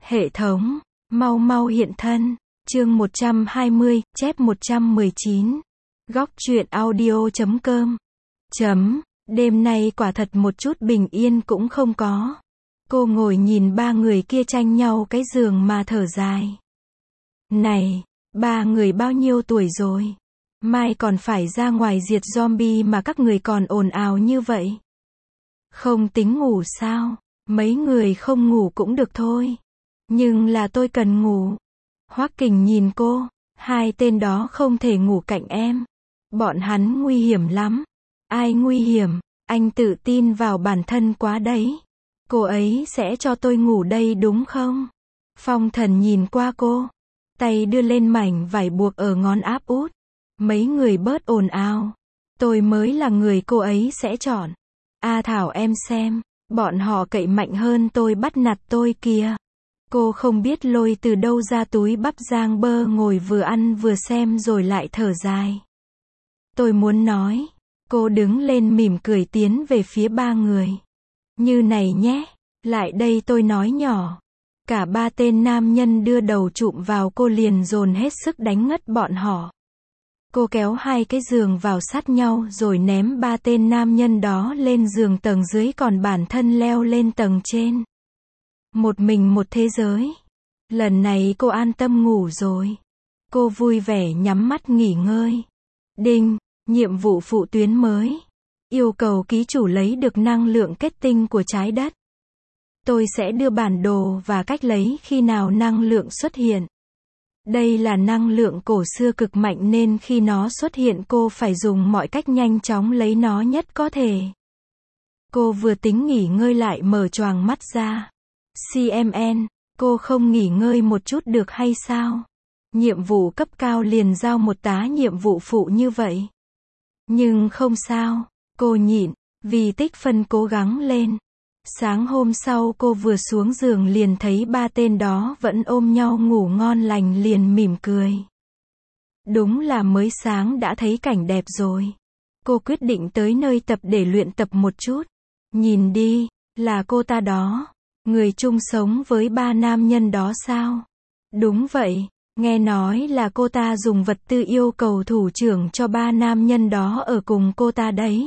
Hệ thống, mau mau hiện thân. Chương 120, chép 119. Góc truyện audio.com. Đêm nay quả thật một chút bình yên cũng không có. Cô ngồi nhìn ba người kia tranh nhau cái giường mà thở dài. Này, ba người bao nhiêu tuổi rồi? Mai còn phải ra ngoài diệt zombie mà các người còn ồn ào như vậy. Không tính ngủ sao? Mấy người không ngủ cũng được thôi. Nhưng là tôi cần ngủ. Hoắc Kình nhìn cô, hai tên đó không thể ngủ cạnh em. Bọn hắn nguy hiểm lắm. Ai nguy hiểm? Anh tự tin vào bản thân quá đấy. Cô ấy sẽ cho tôi ngủ đây đúng không? Phong Thần nhìn qua cô, tay đưa lên mảnh vải buộc ở ngón áp út. Mấy người bớt ồn ào. Tôi mới là người cô ấy sẽ chọn. A Thảo em xem, bọn họ cậy mạnh hơn tôi bắt nạt tôi kìa. Cô không biết lôi từ đâu ra túi bắp rang bơ ngồi vừa ăn vừa xem rồi lại thở dài. Tôi muốn nói. Cô đứng lên mỉm cười tiến về phía ba người. Như này nhé, lại đây tôi nói nhỏ. Cả ba tên nam nhân đưa đầu chụm vào cô liền dồn hết sức đánh ngất bọn họ. Cô kéo hai cái giường vào sát nhau rồi ném ba tên nam nhân đó lên giường tầng dưới còn bản thân leo lên tầng trên. Một mình một thế giới. Lần này cô an tâm ngủ rồi. Cô vui vẻ nhắm mắt nghỉ ngơi. Đinh, nhiệm vụ phụ tuyến mới. Yêu cầu ký chủ lấy được năng lượng kết tinh của trái đất. Tôi sẽ đưa bản đồ và cách lấy khi nào năng lượng xuất hiện. Đây là năng lượng cổ xưa cực mạnh nên khi nó xuất hiện cô phải dùng mọi cách nhanh chóng lấy nó nhất có thể. Cô vừa tính nghỉ ngơi lại mở choàng mắt ra. CMN, cô không nghỉ ngơi một chút được hay sao? Nhiệm vụ cấp cao liền giao một tá nhiệm vụ phụ như vậy. Nhưng không sao, cô nhịn, vì tích phân cố gắng lên. Sáng hôm sau cô vừa xuống giường liền thấy ba tên đó vẫn ôm nhau ngủ ngon lành liền mỉm cười. Đúng là mới sáng đã thấy cảnh đẹp rồi. Cô quyết định tới nơi tập để luyện tập một chút. Nhìn đi, là cô ta đó. Người chung sống với ba nam nhân đó sao? Đúng vậy, nghe nói là cô ta dùng vật tư yêu cầu thủ trưởng cho ba nam nhân đó ở cùng cô ta đấy.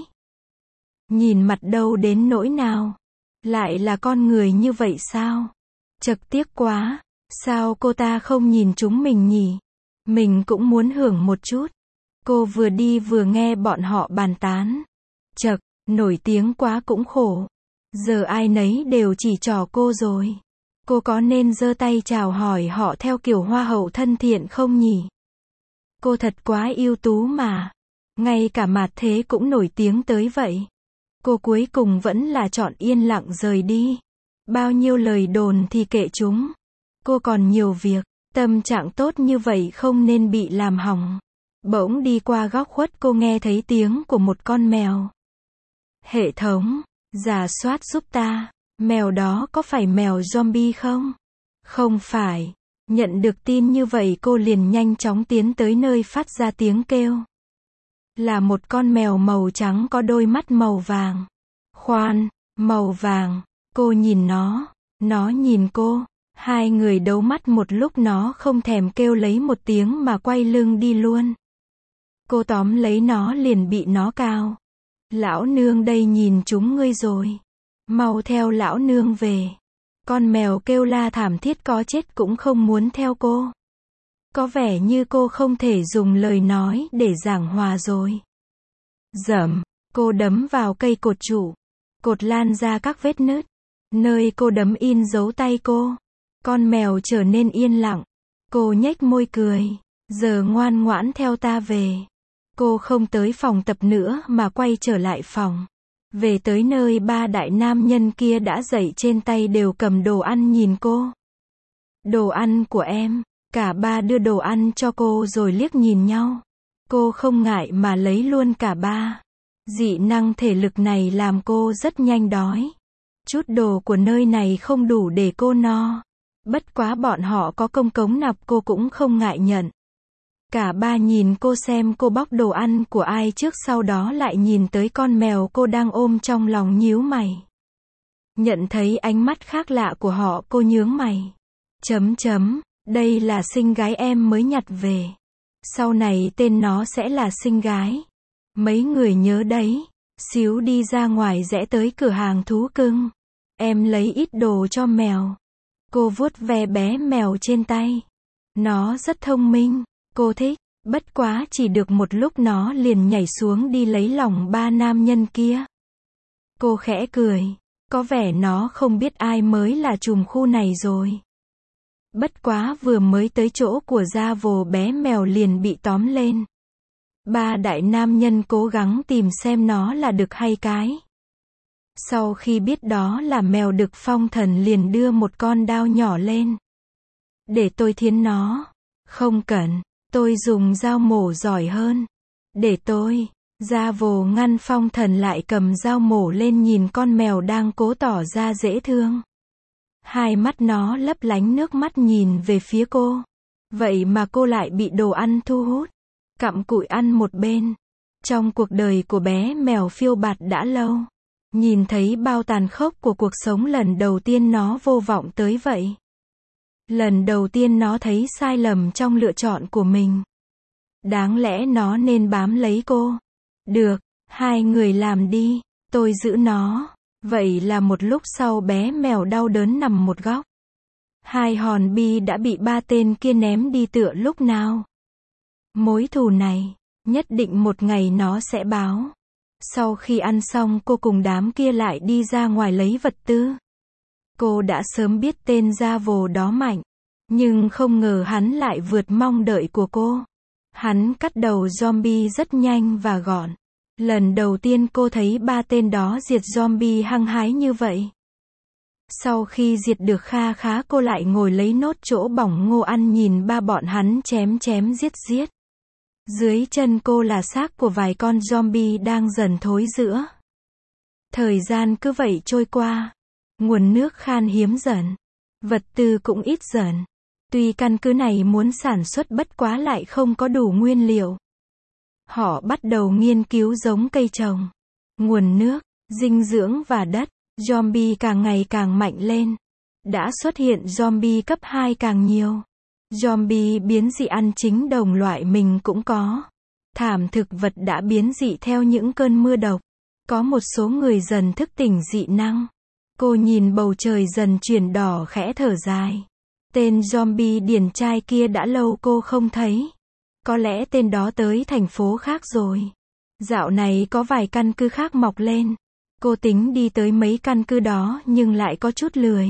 Nhìn mặt đâu đến nỗi nào? Lại là con người như vậy sao? Chật tiếc quá, sao cô ta không nhìn chúng mình nhỉ? Mình cũng muốn hưởng một chút. Cô vừa đi vừa nghe bọn họ bàn tán. Chật, nổi tiếng quá cũng khổ. Giờ ai nấy đều chỉ trỏ cô rồi. Cô có nên giơ tay chào hỏi họ theo kiểu hoa hậu thân thiện không nhỉ? Cô thật quá ưu tú mà. Ngay cả Mạt Thế cũng nổi tiếng tới vậy. Cô cuối cùng vẫn là chọn yên lặng rời đi. Bao nhiêu lời đồn thì kệ chúng. Cô còn nhiều việc. Tâm trạng tốt như vậy không nên bị làm hỏng. Bỗng đi qua góc khuất cô nghe thấy tiếng của một con mèo. Hệ thống, rà soát giúp ta. Mèo đó có phải mèo zombie không? Không phải. Nhận được tin như vậy cô liền nhanh chóng tiến tới nơi phát ra tiếng kêu. Là một con mèo màu trắng có đôi mắt màu vàng. Khoan, màu vàng. Cô nhìn nó nhìn cô. Hai người đấu mắt một lúc nó không thèm kêu lấy một tiếng mà quay lưng đi luôn. Cô tóm lấy nó liền bị nó cào. Lão nương đây nhìn chúng ngươi rồi. Mau theo lão nương về. Con mèo kêu la thảm thiết có chết cũng không muốn theo cô. Có vẻ như cô không thể dùng lời nói để giảng hòa rồi. Dẫm, cô đấm vào cây cột trụ. Cột lan ra các vết nứt. Nơi cô đấm in dấu tay cô. Con mèo trở nên yên lặng. Cô nhếch môi cười. Giờ ngoan ngoãn theo ta về. Cô không tới phòng tập nữa mà quay trở lại phòng. Về tới nơi ba đại nam nhân kia đã dậy trên tay đều cầm đồ ăn nhìn cô. Đồ ăn của em. Cả ba đưa đồ ăn cho cô rồi liếc nhìn nhau. Cô không ngại mà lấy luôn cả ba. Dị năng thể lực này làm cô rất nhanh đói. Chút đồ của nơi này không đủ để cô no. Bất quá bọn họ có công cống nạp cô cũng không ngại nhận. Cả ba nhìn cô xem cô bóc đồ ăn của ai trước sau đó lại nhìn tới con mèo cô đang ôm trong lòng nhíu mày. Nhận thấy ánh mắt khác lạ của họ cô nhướng mày. Đây là xinh gái em mới nhặt về. Sau này tên nó sẽ là xinh gái. Mấy người nhớ đấy. Xíu đi ra ngoài rẽ tới cửa hàng thú cưng. Em lấy ít đồ cho mèo. Cô vuốt ve bé mèo trên tay. Nó rất thông minh. Cô thích. Bất quá chỉ được một lúc nó liền nhảy xuống đi lấy lòng ba nam nhân kia. Cô khẽ cười. Có vẻ nó không biết ai mới là trùm khu này rồi. Bất quá vừa mới tới chỗ của gia vồ bé mèo liền bị tóm lên. Ba đại nam nhân cố gắng tìm xem nó là đực hay cái. Sau khi biết đó là mèo đực, Phong Thần liền đưa một con dao nhỏ lên. Để tôi thiến nó. Không cần, tôi dùng dao mổ giỏi hơn. Để tôi. Gia vồ ngăn Phong Thần lại, cầm dao mổ lên nhìn con mèo đang cố tỏ ra dễ thương. Hai mắt nó lấp lánh nước mắt nhìn về phía cô. Vậy mà cô lại bị đồ ăn thu hút. Cặm cụi ăn một bên. Trong cuộc đời của bé mèo phiêu bạt đã lâu. Nhìn thấy bao tàn khốc của cuộc sống lần đầu tiên nó vô vọng tới vậy. Lần đầu tiên nó thấy sai lầm trong lựa chọn của mình. Đáng lẽ nó nên bám lấy cô. Được, hai người làm đi, tôi giữ nó. Vậy là một lúc sau bé mèo đau đớn nằm một góc. Hai hòn bi đã bị ba tên kia ném đi tựa lúc nào. Mối thù này, nhất định một ngày nó sẽ báo. Sau khi ăn xong cô cùng đám kia lại đi ra ngoài lấy vật tư. Cô đã sớm biết tên gia vồ đó mạnh. Nhưng không ngờ hắn lại vượt mong đợi của cô. Hắn cắt đầu zombie rất nhanh và gọn. Lần đầu tiên cô thấy ba tên đó diệt zombie hăng hái như vậy. Sau khi diệt được kha khá, cô lại ngồi lấy nốt chỗ bỏng ngô ăn nhìn ba bọn hắn chém chém giết giết. Dưới chân cô là xác của vài con zombie đang dần thối rữa. Thời gian cứ vậy trôi qua. Nguồn nước khan hiếm dần. Vật tư cũng ít dần. Tuy căn cứ này muốn sản xuất bất quá lại không có đủ nguyên liệu. Họ bắt đầu nghiên cứu giống cây trồng, nguồn nước, dinh dưỡng và đất. Zombie càng ngày càng mạnh lên. Đã xuất hiện zombie cấp 2 càng nhiều. Zombie biến dị ăn chính đồng loại mình cũng có. Thảm thực vật đã biến dị theo những cơn mưa độc. Có một số người dần thức tỉnh dị năng. Cô nhìn bầu trời dần chuyển đỏ khẽ thở dài. Tên zombie điển trai kia đã lâu cô không thấy. Có lẽ tên đó tới thành phố khác rồi. Dạo này có vài căn cứ khác mọc lên. Cô tính đi tới mấy căn cứ đó nhưng lại có chút lười.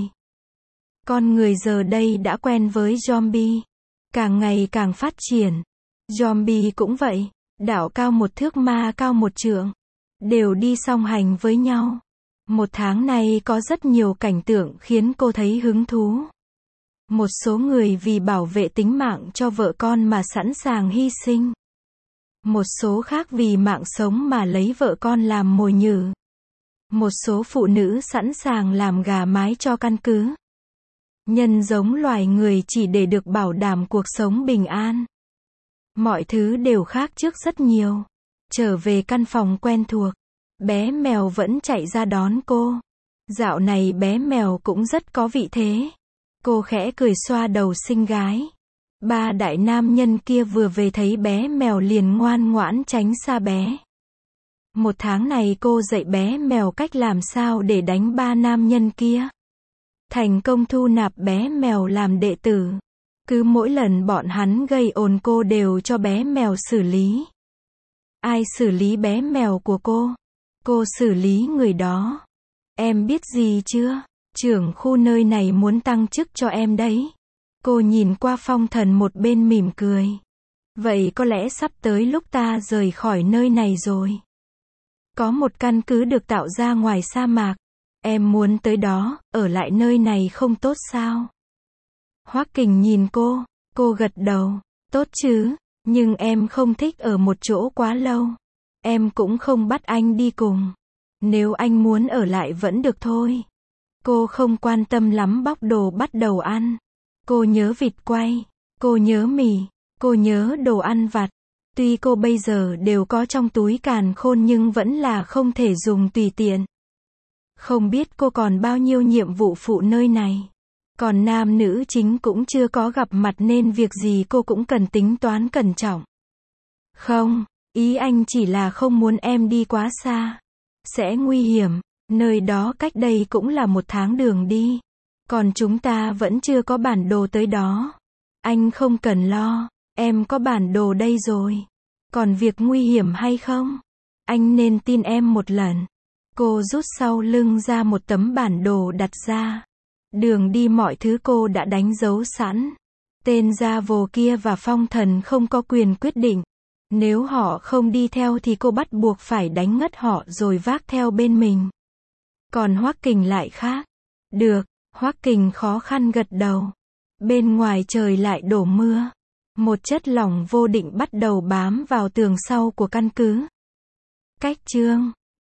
Con người giờ đây đã quen với zombie. Càng ngày càng phát triển. Zombie cũng vậy. Đảo cao một thước ma cao một trượng. Đều đi song hành với nhau. Một tháng này có rất nhiều cảnh tượng khiến cô thấy hứng thú. Một số người vì bảo vệ tính mạng cho vợ con mà sẵn sàng hy sinh. Một số khác vì mạng sống mà lấy vợ con làm mồi nhử. Một số phụ nữ sẵn sàng làm gà mái cho căn cứ. Nhân giống loài người chỉ để được bảo đảm cuộc sống bình an. Mọi thứ đều khác trước rất nhiều. Trở về căn phòng quen thuộc. Bé mèo vẫn chạy ra đón cô. Dạo này bé mèo cũng rất có vị thế. Cô khẽ cười xoa đầu xinh gái. Ba đại nam nhân kia vừa về thấy bé mèo liền ngoan ngoãn tránh xa bé. Một tháng này cô dạy bé mèo cách làm sao để đánh ba nam nhân kia. Thành công thu nạp bé mèo làm đệ tử. Cứ mỗi lần bọn hắn gây ồn cô đều cho bé mèo xử lý. Ai xử lý bé mèo của cô? Cô xử lý người đó. Em biết gì chưa? Trưởng khu nơi này muốn tăng chức cho em đấy. Cô nhìn qua Phong Thần một bên mỉm cười. Vậy có lẽ sắp tới lúc ta rời khỏi nơi này rồi. Có một căn cứ được tạo ra ngoài sa mạc. Em muốn tới đó, ở lại nơi này không tốt sao? Hoắc Kình nhìn cô gật đầu. Tốt chứ, nhưng em không thích ở một chỗ quá lâu. Em cũng không bắt anh đi cùng. Nếu anh muốn ở lại vẫn được thôi. Cô không quan tâm lắm bóc đồ bắt đầu ăn. Cô nhớ vịt quay, cô nhớ mì, cô nhớ đồ ăn vặt. Tuy cô bây giờ đều có trong túi càn khôn nhưng vẫn là không thể dùng tùy tiện. Không biết cô còn bao nhiêu nhiệm vụ phụ nơi này. Còn nam nữ chính cũng chưa có gặp mặt nên việc gì cô cũng cần tính toán cẩn trọng. Không, ý anh chỉ là không muốn em đi quá xa. Sẽ nguy hiểm, nơi đó cách đây cũng là 1 tháng đường đi. Còn chúng ta vẫn chưa có bản đồ tới đó. Anh không cần lo, em có bản đồ đây rồi. Còn việc nguy hiểm hay không? Anh nên tin em một lần. Cô rút sau lưng ra một tấm bản đồ đặt ra. Đường đi mọi thứ cô đã đánh dấu sẵn. Tên gia vồ kia và Phong Thần không có quyền quyết định. Nếu họ không đi theo thì cô bắt buộc phải đánh ngất họ rồi vác theo bên mình. Còn Hoắc Kình lại khác. Được, Hoắc Kình khó khăn gật đầu. Bên ngoài trời lại đổ mưa. Một chất lỏng vô định bắt đầu bám vào tường sau của căn cứ. Cách chương